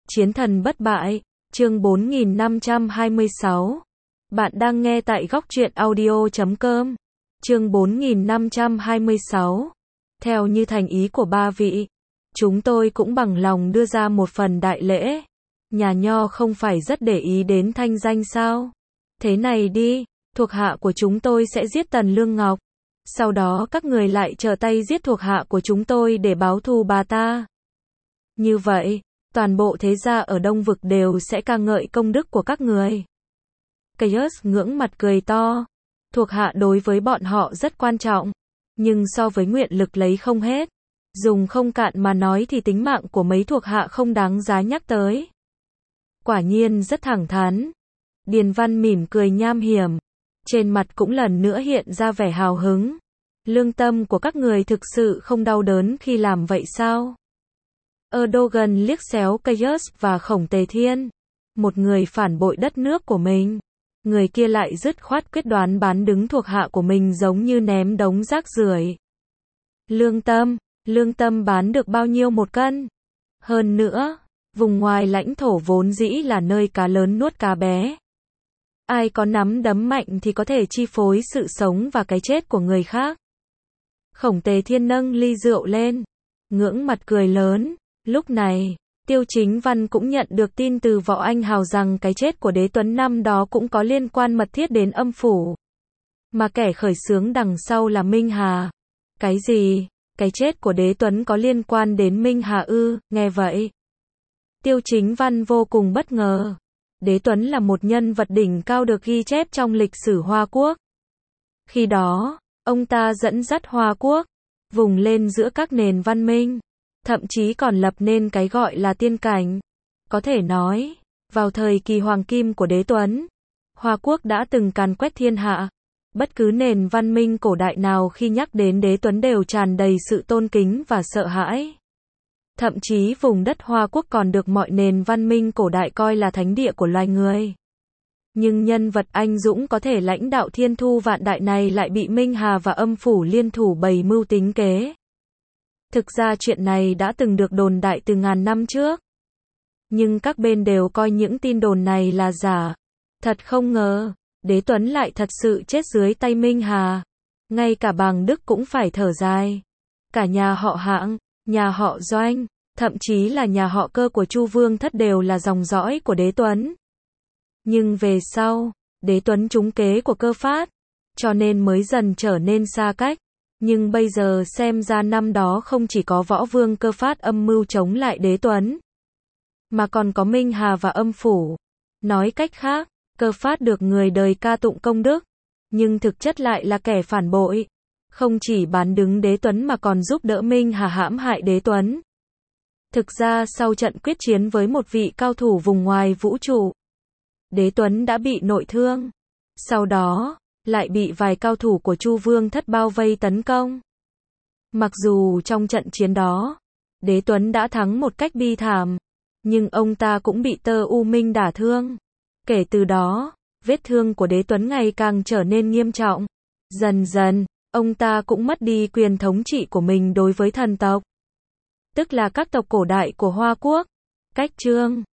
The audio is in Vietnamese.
Chiến thần bất bại, chương 4526. Bạn đang nghe tại góc truyện audio.com. Chương 4526. Theo như thành ý của ba vị, chúng tôi cũng bằng lòng đưa ra một phần đại lễ. Nhà Nho không phải rất để ý đến thanh danh sao? Thế này đi, thuộc hạ của chúng tôi sẽ giết Tần Lương Ngọc. Sau đó các người lại trở tay giết thuộc hạ của chúng tôi để báo thù bà ta. Như vậy, toàn bộ thế gia ở Đông Vực đều sẽ ca ngợi công đức của các người. Caius ngưỡng mặt cười to. Thuộc hạ đối với bọn họ rất quan trọng. Nhưng so với nguyện lực lấy không hết, dùng không cạn mà nói thì tính mạng của mấy thuộc hạ không đáng giá nhắc tới. Quả nhiên rất thẳng thắn. Điền Văn mỉm cười nham hiểm. Trên mặt cũng lần nữa hiện ra vẻ hào hứng. Lương tâm của các người thực sự không đau đớn khi làm vậy sao? Erdogan liếc xéo Caius và Khổng Tề Thiên. Một người phản bội đất nước của mình. Người kia lại dứt khoát quyết đoán bán đứng thuộc hạ của mình giống như ném đống rác rưởi. Lương tâm bán được bao nhiêu một cân? Hơn nữa, vùng ngoài lãnh thổ vốn dĩ là nơi cá lớn nuốt cá bé. Ai có nắm đấm mạnh thì có thể chi phối sự sống và cái chết của người khác. Khổng Tề Thiên nâng ly rượu lên, ngưỡng mặt cười lớn. Lúc này, Tiêu Chính Văn cũng nhận được tin từ Võ Anh Hào rằng cái chết của Đế Tuấn năm đó cũng có liên quan mật thiết đến âm phủ. Mà kẻ khởi xướng đằng sau là Minh Hà. Cái gì? Cái chết của Đế Tuấn có liên quan đến Minh Hà ư? Nghe vậy, Tiêu Chính Văn vô cùng bất ngờ. Đế Tuấn là một nhân vật đỉnh cao được ghi chép trong lịch sử Hoa Quốc. Khi đó, ông ta dẫn dắt Hoa Quốc vùng lên giữa các nền văn minh, thậm chí còn lập nên cái gọi là tiên cảnh. Có thể nói, vào thời kỳ hoàng kim của Đế Tuấn, Hoa Quốc đã từng càn quét thiên hạ. Bất cứ nền văn minh cổ đại nào khi nhắc đến Đế Tuấn đều tràn đầy sự tôn kính và sợ hãi. Thậm chí vùng đất Hoa Quốc còn được mọi nền văn minh cổ đại coi là thánh địa của loài người. Nhưng nhân vật anh dũng có thể lãnh đạo thiên thu vạn đại này lại bị Minh Hà và âm phủ liên thủ bày mưu tính kế. Thực ra chuyện này đã từng được đồn đại từ ngàn năm trước. Nhưng các bên đều coi những tin đồn này là giả. Thật không ngờ, Đế Tuấn lại thật sự chết dưới tay Minh Hà. Ngay cả Bàng Đức cũng phải thở dài. Cả nhà họ Hạng, nhà họ Doanh, thậm chí là nhà họ Cơ của Chu Vương Thất đều là dòng dõi của Đế Tuấn. Nhưng về sau, Đế Tuấn trúng kế của Cơ Phát, cho nên mới dần trở nên xa cách. Nhưng bây giờ xem ra năm đó không chỉ có Võ Vương Cơ Phát âm mưu chống lại Đế Tuấn, mà còn có Minh Hà và âm phủ. Nói cách khác, Cơ Phát được người đời ca tụng công đức, nhưng thực chất lại là kẻ phản bội. Không chỉ bán đứng Đế Tuấn mà còn giúp đỡ Minh Hà hãm hại Đế Tuấn. Thực ra sau trận quyết chiến với một vị cao thủ vùng ngoài vũ trụ, Đế Tuấn đã bị nội thương. Sau đó, lại bị vài cao thủ của Chu Vương Thất bao vây tấn công. Mặc dù trong trận chiến đó, Đế Tuấn đã thắng một cách bi thảm, nhưng ông ta cũng bị Tơ U Minh đả thương. Kể từ đó, vết thương của Đế Tuấn ngày càng trở nên nghiêm trọng. Dần dần, ông ta cũng mất đi quyền thống trị của mình đối với thần tộc, tức là các tộc cổ đại của Hoa Quốc. Cách chương